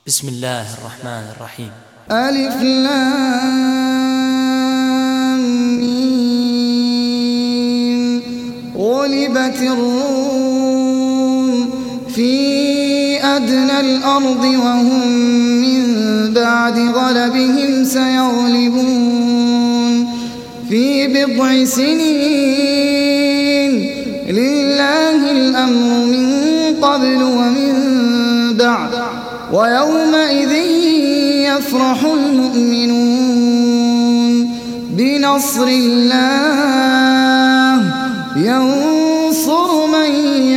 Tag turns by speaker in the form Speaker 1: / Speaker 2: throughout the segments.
Speaker 1: بسم الله الرحمن الرحيم.
Speaker 2: ألف لام ميم. غلبت الروم في أدنى الأرض وهم من بعد غلبهم سيغلبون في بضع سنين. لله الأمر من قبل ومن بعد ويومئذ يفرح المؤمنون بنصر الله ينصر من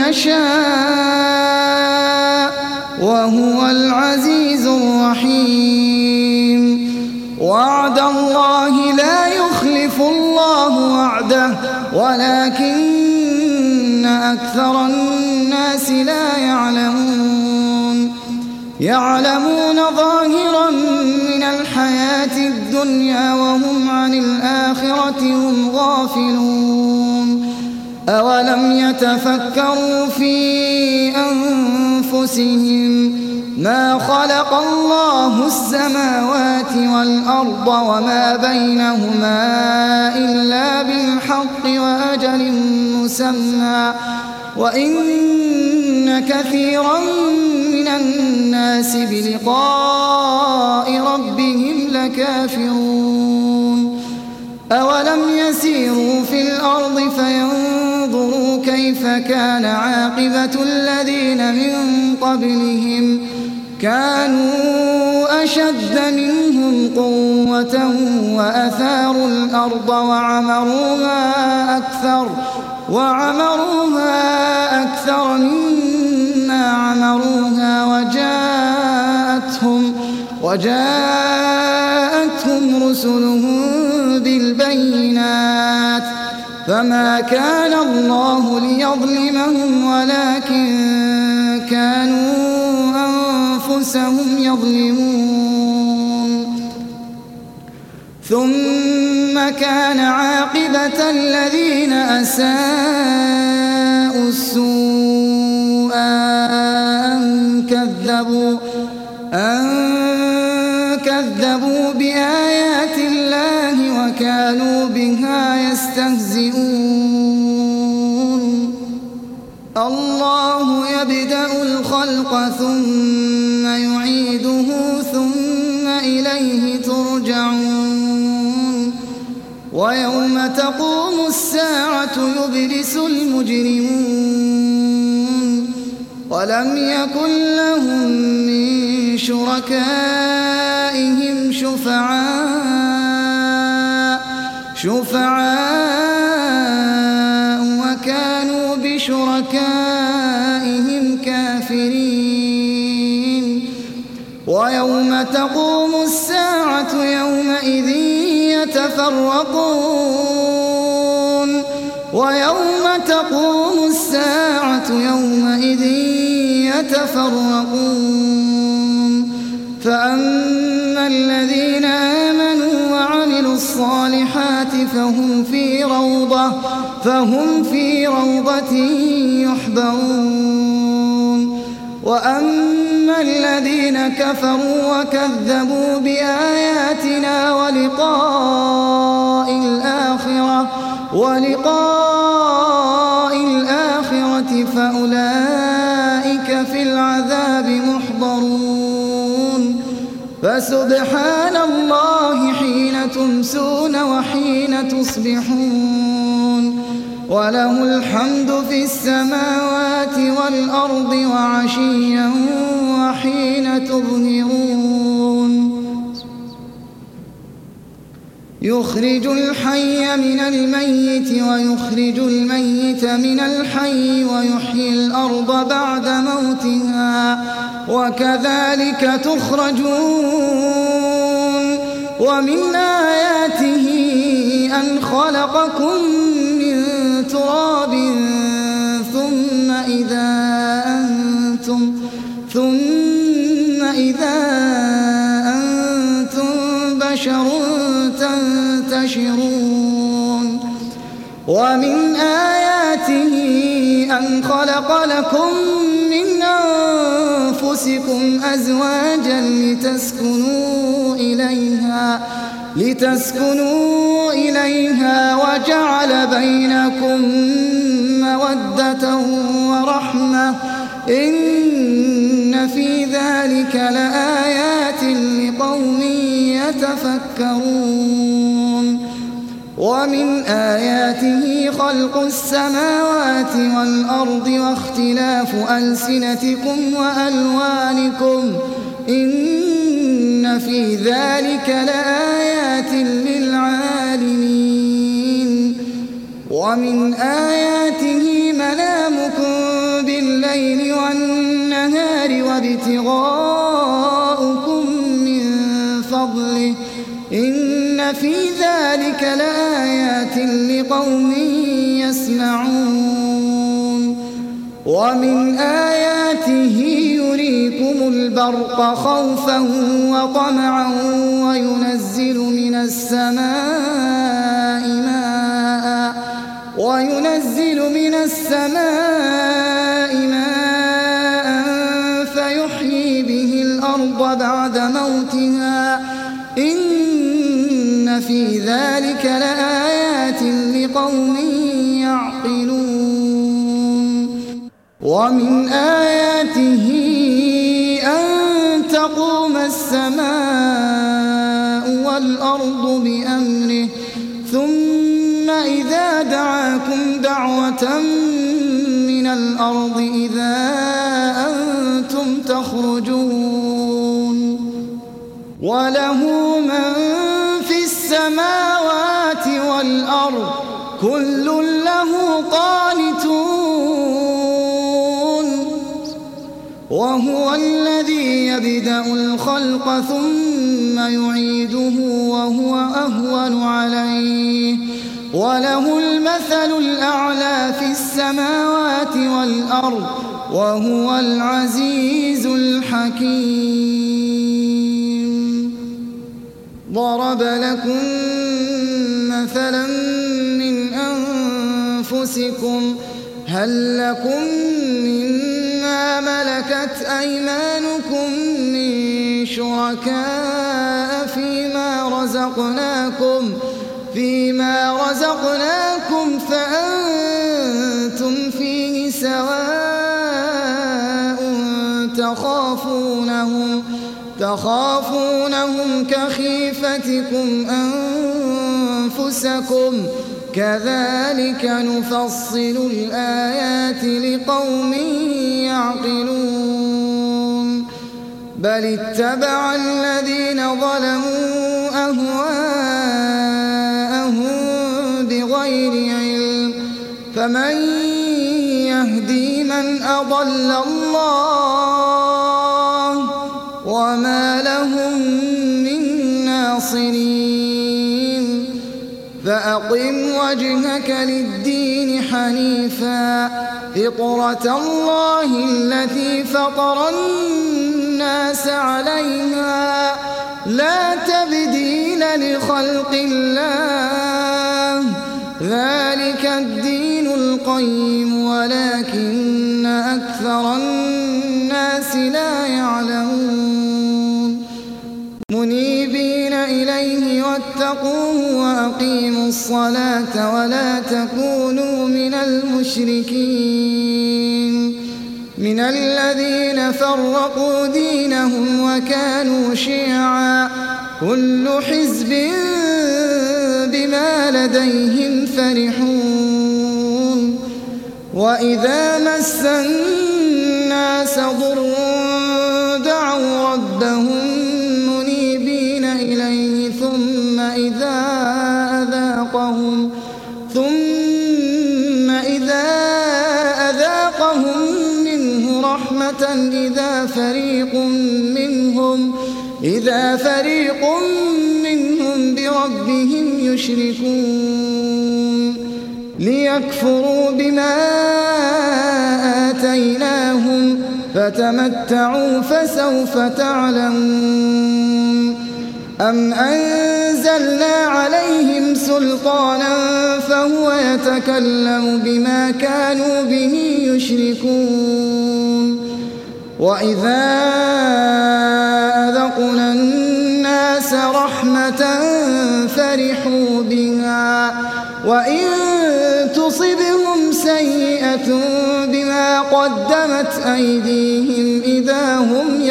Speaker 2: يشاء وهو العزيز الرحيم. وعد الله لا يخلف الله وعده ولكن أكثر الناس لا يعلمون ظاهرا من الحياة الدنيا وهم عن الآخرة هم غافلون. أولم يتفكروا في أنفسهم ما خلق الله السماوات والأرض وما بينهما إلا بالحق وأجل مسمى وإن كثيرا من الناس بلقاء ربهم لكافرون. أولم يسيروا في الأرض فينظروا كيف كان عاقبة الذين من قبلهم كانوا أشد منهم قوة وأثاروا الأرض وعمروها أكثر مما عمروها وجاءتهم رسلهم بالبينات فما كان الله ليظلمهم ولكن كانوا أنفسهم يظلمون. ثم كان عاقبة الذين أساءوا السوء أن كذبوا بآيات الله وكانوا بها يستهزئون. الله يبدأ الخلق ثم يعيده ثم إليه ترجعون. ويوم تقوم الساعة يبلس المجرمون ولم يكن لهم من شركائهم شفعاء وكانوا بشركائهم كافرين. ويوم تقوم الساعة يومئذ يتفرقون فأما الذين آمنوا وعملوا الصالحات فهم في روضة يحبرون. وأما الذين كفروا وكذبوا بآياتنا ولقاء الآخرة فأولئك في العذاب محضرون. فسبحان الله حين تمسون وحين تصبحون وله الحمد في السماوات والأرض وعشيا وحين تظهرون. يخرج الحي من الميت ويخرج الميت من الحي ويحيي الأرض بعد موتها وكذلك تخرجون. ومن آياته أن خلقكم من تراب ثم إذا أنتم بشر تنتشرون. ومن آياته أن خلق لكم من أنفسكم أنفسكم أزواجا لتسكنوا إليها وجعل بينكم مودة ورحمة إن في ذلك لآيات لقوم يتفكرون ومن آياته خلق السماوات والأرض واختلاف ألسنتكم وألوانكم إن في ذلك لآيات للعالمين ومن آياته منامكم بالليل والنهار وابتغاؤكم من فضله إن في ذلك لآيات لقوم يسمعون ومن آياته يريكم البرق خوفا وطمعا وينزل من السماء ماء فيحيي به الأرض بعد موتها إن في ذلك لآيات لقوم يعقلون ومن آياته أن تقوم السماء والأرض بأمره ثم إذا دعاكم دعوة من الأرض إذا أنتم تخرجون وله من في السماوات والأرض كل له قانتون وهو الذي يبدأ الخلق ثم يعيده وهو أهون عليه وله المثل الأعلى في السماوات والأرض وهو العزيز الحكيم ضرب لكم مثلا من أنفسكم هل لكم مما ملكت أيمانكم من شركاء فيما رزقناكم فأنتم فيه سواء تخافونهم كخيفتكم أنفسكم كذلك نفصل الآيات لقوم يعقلون بل اتبع الذين ظلموا أهواءهم بغير علم فمن يهدي من أضل الله وما لهم من ناصرين فأقم وجهك للدين حنيفا فطرة الله التي فطر الناس عليها لا تبديل لخلق الله ذلك الدين القيم ولكن أكثر الناس لا يعلمون منيبين إليه واتقوه وأقيموا الصلاة ولا تكونوا من المشركين من الذين فرقوا دينهم وكانوا شيعا كل حزب بما لديهم فرحون وإذا مس الناس ضر دعوا ربهم منيبين إليه ثم إذا أذاقهم منه رحمة إذا فريق منهم بربهم يشركون ليكفروا بما آتيناهم فتمتعوا فسوف تعلمون أم أنزلنا عليهم سلطانا فهو يتكلم بما كانوا به يشركون وإذا أذقنا الناس رحمة فرحوا بها وإن تصبهم سيئة بما قدمت أيديهم إذا هم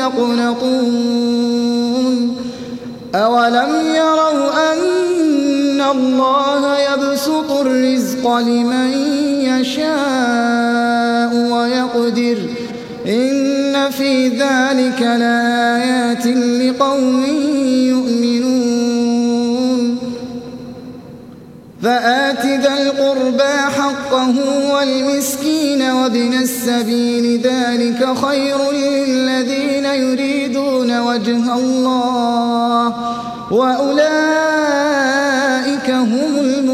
Speaker 2: يقنطون أولم يروا أن الله يبسط الرزق لمن يشاء ويقدر إن في ذلك لآيات لقوم يؤمنون فآت ذا القربى حقه والمسكين وابن السبيل ذلك خير للذين يريدون وجه الله وأولئك هم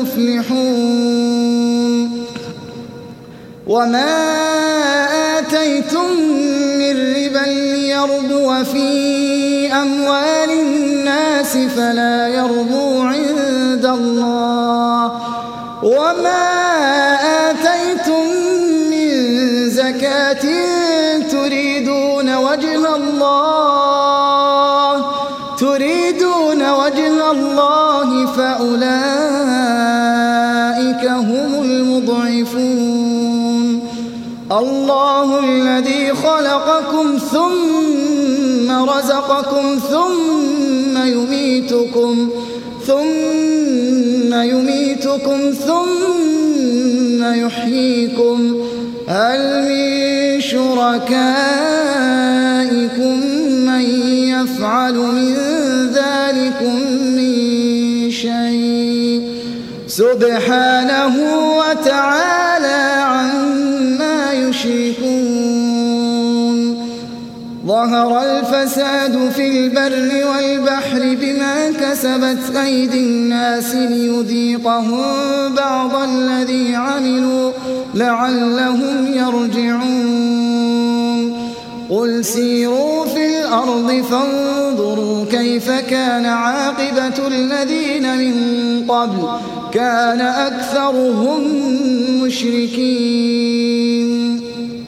Speaker 2: المفلحون وما آتيتم من ربا ليربو في أموال الناس فلا يربو عند الله وما آتيتم من زكاة تريدون وجه الله فأولئك هم المضعفون الله الذي خلقكم ثم رزقكم ثم يميتكم ثم يحييكم هل من شركائكم من يفعل من ذلكم من شيء سبحانه وتعالى عما يشركون ظهر الفساد في البر والبحر بما كسبت أيدي الناس ليذيقهم بعض الذي عملوا لعلهم يرجعون قل سيروا في الأرض فانظروا كيف كان عاقبة الذين من قبل كان أكثرهم مشركين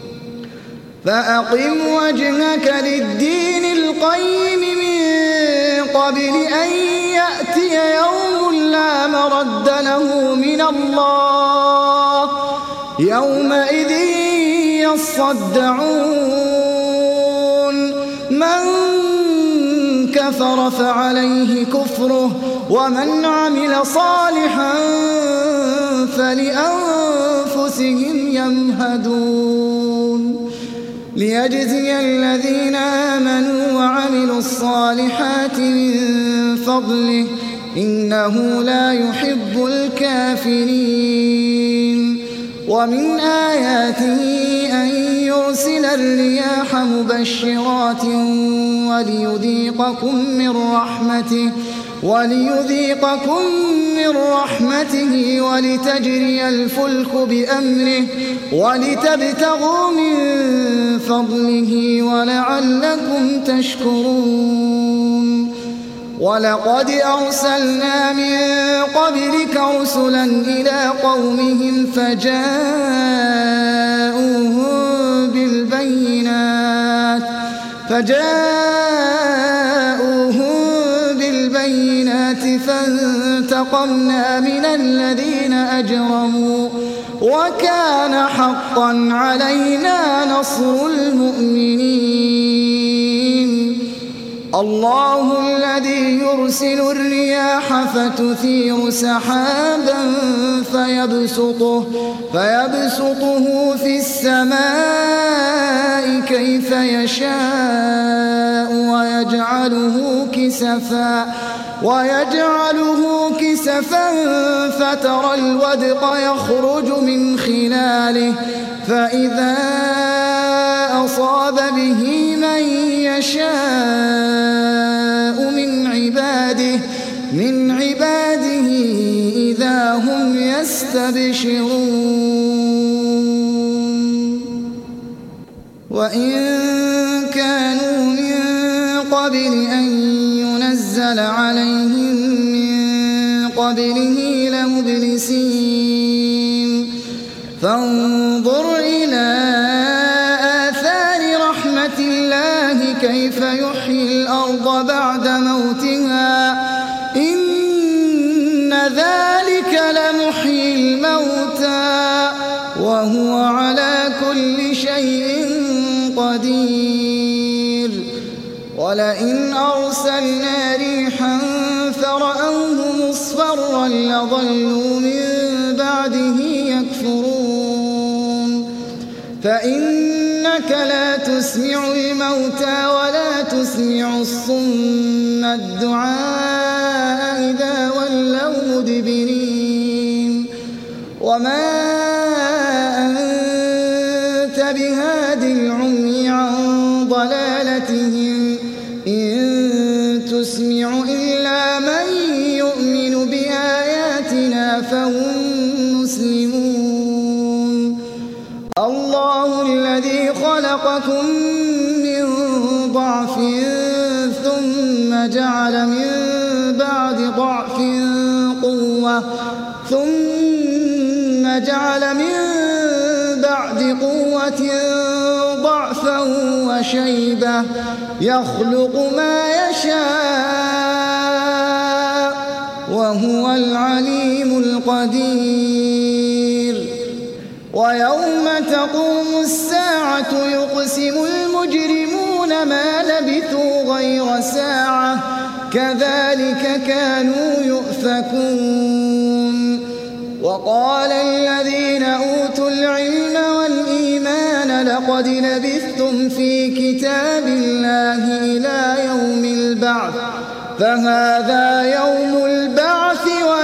Speaker 2: فأقم وجهك للدين القيم من قبل أن يأتي يوم لا مرد له من الله يومئذ يصدعون من كفر فعليه كفره ومن عمل صالحا فلأنفسهم يمهدون ليجزي الذين آمنوا وعملوا الصالحات من فضله إنه لا يحب الكافرين ومن آياته أن يرسل الرياح مبشرات وليذيقكم من رحمته ولتجري الفلك بأمره ولتبتغوا من فضله ولعلكم تشكرون ولقد أرسلنا من قبلك رسلا إلى قومهم فجاءوهم بالبينات فانتقمنا من الذين أجرموا وكان حقا علينا نصر المؤمنين الله الذي يرسل الرياح فتثير سحابا فيبسطه في السماء كيف يشاء ويجعله كسفا فترى الودق يخرج من خلاله فإذا أصاب به من يشاء من عباده إذا هم يستبشرون وإن كانوا من قبل أن ينزل عليهم من قبله لمبلسين فانظر إلى آثار رحمة الله كيف يحيي الأرض بعد موتها إن ذلك لمحيي الموتى وهو على كل شيء قدير ولئن أرسلنا ريحا فرأوه مصفرا لظلوا من بعده يكفرون فإنك لا تسمع الموتى ولا تسمع الصم الدعاء إذا ولوا مدبرين وما أنت بهاد العمي عن ضلالتهم إن تسمع إلا من يؤمن بآياتنا فهم مسلمون الله الذي خلقكم من ضعف ثم جعل من بعد ضعف قوة ثم جعل من بعد قوة ضعفا وشيبة يخلق ما يشاء وهو العليم القدير ويوم تقوم الساعة يقسم المجرمون ما لبثوا غير ساعة كذلك كانوا يؤفكون وقال الذين أوتوا العلم والإيمان لقد لبثتم في كتاب الله إلى يوم البعث فهذا يوم البعث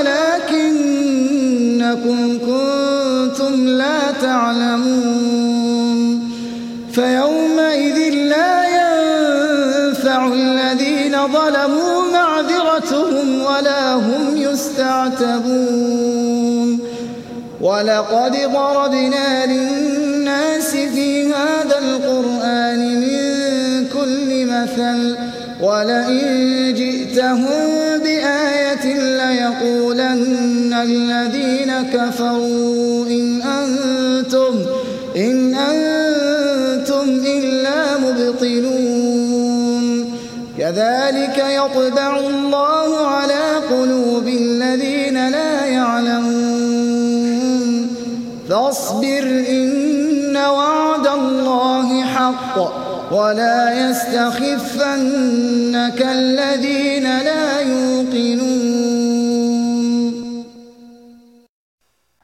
Speaker 2: ولكنكم كنتم لا تعلمون فيومئذ لا ينفع الذين ظلموا معذرتهم ولا هم يستعتبون ولقد ضربنا للناس في هذا القرآن من كل مثل ولئن جئتهم بآية ليقولن الذين كفروا إن أنتم إلا مبطلون كذلك يطبع الله على قلوب الذين لا يعلمون فاصبر إن وعد الله حق ولا يستخفنك الذين لا يوقنون